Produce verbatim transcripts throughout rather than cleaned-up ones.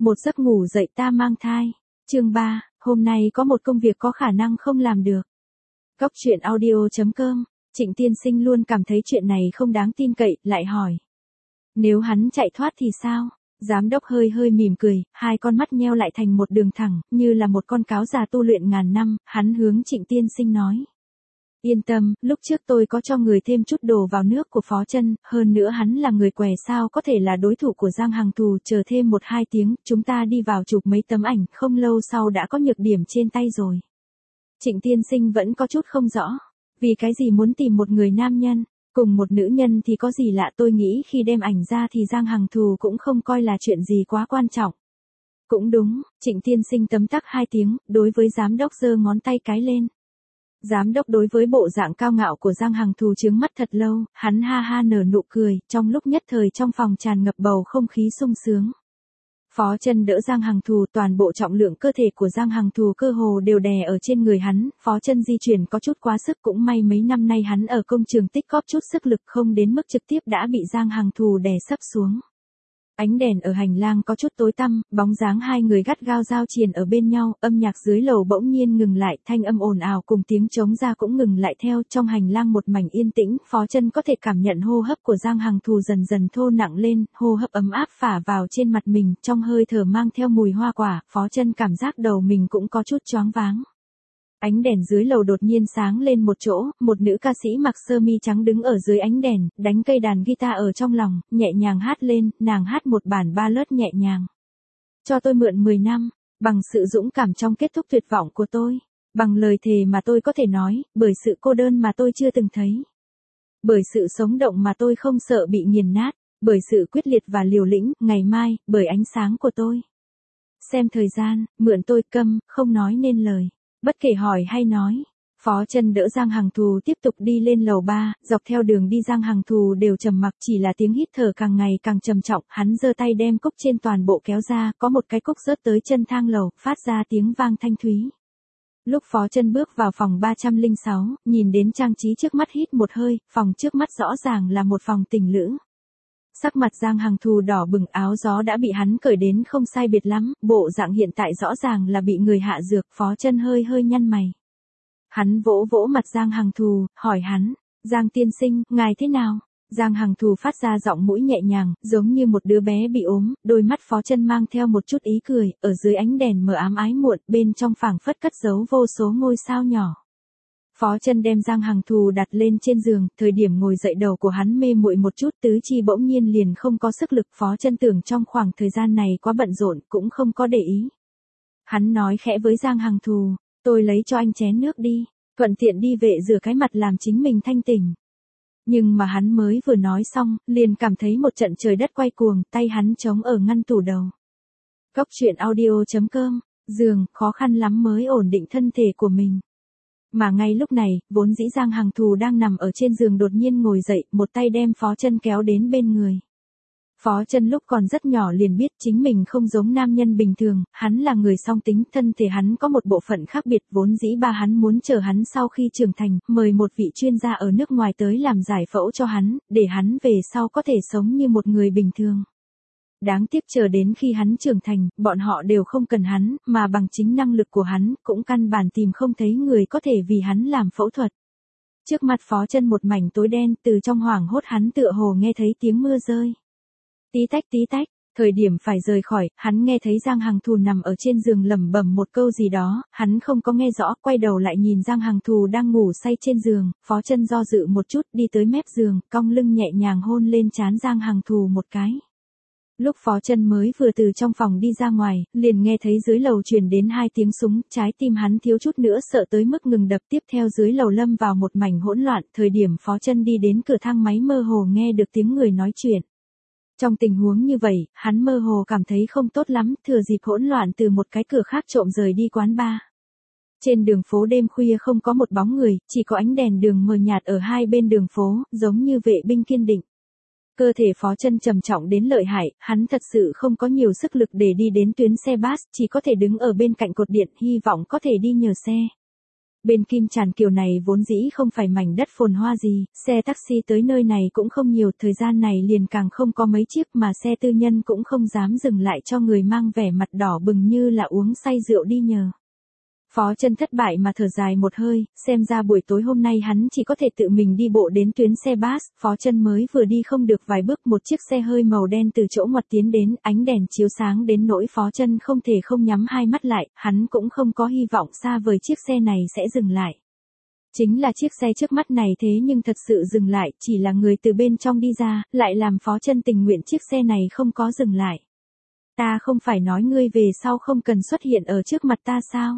Một giấc ngủ dậy ta mang thai. Chương ba, hôm nay có một công việc có khả năng không làm được. Góc truyện audio chấm com, Trịnh tiên sinh luôn cảm thấy chuyện này không đáng tin cậy, lại hỏi. Nếu hắn chạy thoát thì sao? Giám đốc hơi hơi mỉm cười, hai con mắt nheo lại thành một đường thẳng, như là một con cáo già tu luyện ngàn năm, hắn hướng Trịnh tiên sinh nói. Yên tâm, lúc trước tôi có cho người thêm chút đồ vào nước của Phó Chân, hơn nữa hắn là người què sao có thể là đối thủ của Giang Hằng Thù, chờ thêm một hai tiếng, chúng ta đi vào chụp mấy tấm ảnh, không lâu sau đã có nhược điểm trên tay rồi. Trịnh tiên sinh vẫn có chút không rõ, vì cái gì muốn tìm một người nam nhân, cùng một nữ nhân thì có gì lạ, tôi nghĩ khi đem ảnh ra thì Giang Hằng Thù cũng không coi là chuyện gì quá quan trọng. Cũng đúng, Trịnh tiên sinh tấm tắc hai tiếng, đối với giám đốc giơ ngón tay cái lên. Giám đốc đối với bộ dạng cao ngạo của Giang Hằng Thù trướng mắt thật lâu, hắn ha ha nở nụ cười, trong lúc nhất thời trong phòng tràn ngập bầu không khí sung sướng. Phó Chân đỡ Giang Hằng Thù, toàn bộ trọng lượng cơ thể của Giang Hằng Thù cơ hồ đều đè ở trên người hắn, Phó Chân di chuyển có chút quá sức, cũng may mấy năm nay hắn ở công trường tích góp chút sức lực, không đến mức trực tiếp đã bị Giang Hằng Thù đè sấp xuống. Ánh đèn ở hành lang có chút tối tăm, bóng dáng hai người gắt gao giao triền ở bên nhau, âm nhạc dưới lầu bỗng nhiên ngừng lại, thanh âm ồn ào cùng tiếng trống ra cũng ngừng lại theo, trong hành lang một mảnh yên tĩnh, Phó Chân có thể cảm nhận hô hấp của Giang Hằng Thù dần dần thô nặng lên, hô hấp ấm áp phả vào trên mặt mình, trong hơi thở mang theo mùi hoa quả, Phó Chân cảm giác đầu mình cũng có chút choáng váng. Ánh đèn dưới lầu đột nhiên sáng lên một chỗ, một nữ ca sĩ mặc sơ mi trắng đứng ở dưới ánh đèn, đánh cây đàn guitar ở trong lòng, nhẹ nhàng hát lên, nàng hát một bản ballad nhẹ nhàng. Cho tôi mượn mười năm, bằng sự dũng cảm trong kết thúc tuyệt vọng của tôi, bằng lời thề mà tôi có thể nói, bởi sự cô đơn mà tôi chưa từng thấy, bởi sự sống động mà tôi không sợ bị nghiền nát, bởi sự quyết liệt và liều lĩnh, ngày mai, bởi ánh sáng của tôi. Xem thời gian, mượn tôi, câm, không nói nên lời. Bất kể hỏi hay nói, Phó Chân đỡ Giang Hằng Thù tiếp tục đi lên lầu ba, dọc theo đường đi Giang Hằng Thù đều trầm mặc, chỉ là tiếng hít thở càng ngày càng trầm trọng, hắn giơ tay đem cúc trên toàn bộ kéo ra, có một cái cúc rớt tới chân thang lầu, phát ra tiếng vang thanh thúy. Lúc Phó Chân bước vào phòng ba trăm lẻ sáu, nhìn đến trang trí trước mắt hít một hơi, phòng trước mắt rõ ràng là một phòng tình lữ. Sắc mặt Giang Hằng Thù đỏ bừng, áo gió đã bị hắn cởi đến không sai biệt lắm, bộ dạng hiện tại rõ ràng là bị người hạ dược, Phó Chân hơi hơi nhăn mày. Hắn vỗ vỗ mặt Giang Hằng Thù, hỏi hắn, Giang tiên sinh, ngài thế nào? Giang Hằng Thù phát ra giọng mũi nhẹ nhàng, giống như một đứa bé bị ốm, đôi mắt Phó Chân mang theo một chút ý cười, ở dưới ánh đèn mờ ám ái muộn, bên trong phảng phất cất giấu vô số ngôi sao nhỏ. Phó Chân đem Giang Hằng Thù đặt lên trên giường, thời điểm ngồi dậy đầu của hắn mê muội một chút, tứ chi bỗng nhiên liền không có sức lực, Phó Chân tưởng trong khoảng thời gian này quá bận rộn, cũng không có để ý. Hắn nói khẽ với Giang Hằng Thù, tôi lấy cho anh chén nước đi, thuận tiện đi vệ rửa cái mặt làm chính mình thanh tỉnh. Nhưng mà hắn mới vừa nói xong, liền cảm thấy một trận trời đất quay cuồng, tay hắn chống ở ngăn tủ đầu. Góc truyện audio chấm com, giường, khó khăn lắm mới ổn định thân thể của mình. Mà ngay lúc này, vốn dĩ Giang Hằng Thù đang nằm ở trên giường đột nhiên ngồi dậy, một tay đem Phó Chân kéo đến bên người. Phó Chân lúc còn rất nhỏ liền biết chính mình không giống nam nhân bình thường, hắn là người song tính, thân thể hắn có một bộ phận khác biệt, vốn dĩ ba hắn muốn chờ hắn sau khi trưởng thành, mời một vị chuyên gia ở nước ngoài tới làm giải phẫu cho hắn, để hắn về sau có thể sống như một người bình thường. Đáng tiếc chờ đến khi hắn trưởng thành, bọn họ đều không cần hắn, mà bằng chính năng lực của hắn, cũng căn bản tìm không thấy người có thể vì hắn làm phẫu thuật. Trước mặt Phó Chân một mảnh tối đen, từ trong hoảng hốt hắn tựa hồ nghe thấy tiếng mưa rơi. Tí tách tí tách, thời điểm phải rời khỏi, hắn nghe thấy Giang Hằng Thù nằm ở trên giường lẩm bẩm một câu gì đó, hắn không có nghe rõ, quay đầu lại nhìn Giang Hằng Thù đang ngủ say trên giường, Phó Chân do dự một chút, đi tới mép giường, cong lưng nhẹ nhàng hôn lên trán Giang Hằng Thù một cái. Lúc Phó Chân mới vừa từ trong phòng đi ra ngoài, liền nghe thấy dưới lầu truyền đến hai tiếng súng, trái tim hắn thiếu chút nữa sợ tới mức ngừng đập, tiếp theo dưới lầu lâm vào một mảnh hỗn loạn, thời điểm Phó Chân đi đến cửa thang máy mơ hồ nghe được tiếng người nói chuyện. Trong tình huống như vậy, hắn mơ hồ cảm thấy không tốt lắm, thừa dịp hỗn loạn từ một cái cửa khác trộm rời đi quán bar. Trên đường phố đêm khuya không có một bóng người, chỉ có ánh đèn đường mờ nhạt ở hai bên đường phố, giống như vệ binh kiên định. Cơ thể Phó Chân trầm trọng đến lợi hại, hắn thật sự không có nhiều sức lực để đi đến tuyến xe bus, chỉ có thể đứng ở bên cạnh cột điện, hy vọng có thể đi nhờ xe. Bên Kim Tràn Kiều này vốn dĩ không phải mảnh đất phồn hoa gì, xe taxi tới nơi này cũng không nhiều, thời gian này liền càng không có mấy chiếc mà xe tư nhân cũng không dám dừng lại cho người mang vẻ mặt đỏ bừng như là uống say rượu đi nhờ. Phó Chân thất bại mà thở dài một hơi, xem ra buổi tối hôm nay hắn chỉ có thể tự mình đi bộ đến tuyến xe bus. Phó Chân mới vừa đi không được vài bước, một chiếc xe hơi màu đen từ chỗ ngoặt tiến đến, ánh đèn chiếu sáng đến nỗi Phó Chân không thể không nhắm hai mắt lại, hắn cũng không có hy vọng xa vời chiếc xe này sẽ dừng lại. Chính là chiếc xe trước mắt này thế nhưng thật sự dừng lại, chỉ là người từ bên trong đi ra, lại làm Phó Chân tình nguyện chiếc xe này không có dừng lại. Ta không phải nói ngươi về sau không cần xuất hiện ở trước mặt ta sao?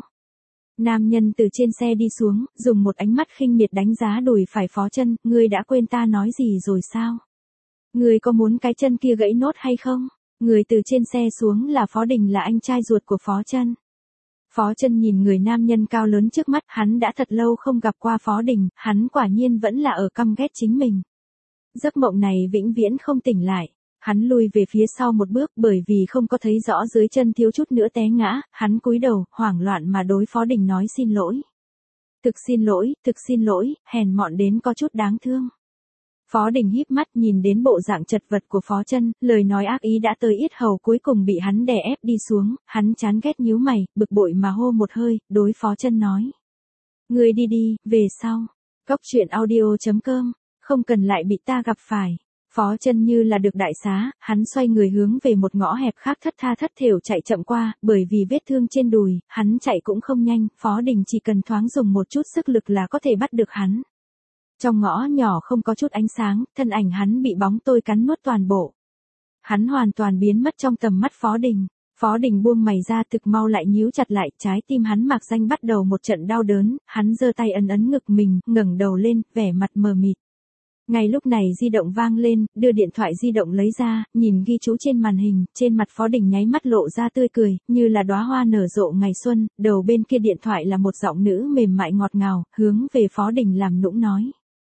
Nam nhân từ trên xe đi xuống, dùng một ánh mắt khinh miệt đánh giá đùi phải Phó Chân, ngươi đã quên ta nói gì rồi sao? Ngươi có muốn cái chân kia gãy nốt hay không? Người từ trên xe xuống là Phó Đình, là anh trai ruột của Phó Chân. Phó Chân nhìn người nam nhân cao lớn trước mắt, hắn đã thật lâu không gặp qua Phó Đình, hắn quả nhiên vẫn là ở căm ghét chính mình. Giấc mộng này vĩnh viễn không tỉnh lại. Hắn lùi về phía sau một bước bởi vì không có thấy rõ dưới chân thiếu chút nữa té ngã, hắn cúi đầu, hoảng loạn mà đối Phó Đình nói xin lỗi. Thực xin lỗi, thực xin lỗi, hèn mọn đến có chút đáng thương. Phó Đình híp mắt nhìn đến bộ dạng chật vật của Phó Chân, lời nói ác ý đã tới yết hầu cuối cùng bị hắn đè ép đi xuống, hắn chán ghét nhíu mày, bực bội mà hô một hơi, đối Phó Chân nói. Ngươi đi đi, về sau. Cóc truyện audio chấm com, không cần lại bị ta gặp phải. Phó Chân như là được đại xá, hắn xoay người hướng về một ngõ hẹp khác thất tha thất thểu chạy chậm qua, bởi vì vết thương trên đùi, hắn chạy cũng không nhanh, Phó Đình chỉ cần thoáng dùng một chút sức lực là có thể bắt được hắn. Trong ngõ nhỏ không có chút ánh sáng, thân ảnh hắn bị bóng tối cắn nuốt toàn bộ. Hắn hoàn toàn biến mất trong tầm mắt Phó Đình. Phó Đình buông mày ra, thực mau lại nhíu chặt lại, trái tim hắn mạc danh bắt đầu một trận đau đớn, hắn giơ tay ấn ấn ngực mình, ngẩng đầu lên, vẻ mặt mờ mịt. Ngay lúc này di động vang lên, đưa điện thoại di động lấy ra, nhìn ghi chú trên màn hình, trên mặt Phó Đình nháy mắt lộ ra tươi cười, như là đóa hoa nở rộ ngày xuân, đầu bên kia điện thoại là một giọng nữ mềm mại ngọt ngào, hướng về Phó Đình làm nũng nói.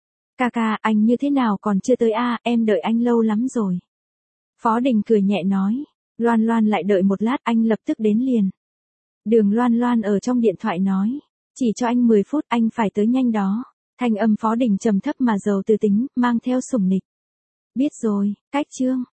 Ca ca, anh như thế nào còn chưa tới a, em đợi anh lâu lắm rồi. Phó Đình cười nhẹ nói, Loan Loan lại đợi một lát, anh lập tức đến liền. Đường Loan Loan ở trong điện thoại nói, chỉ cho anh mười phút, anh phải tới nhanh đó. Thanh âm Phó Đình trầm thấp mà giàu tư tính, mang theo sủng nịch. Biết rồi, cách chương.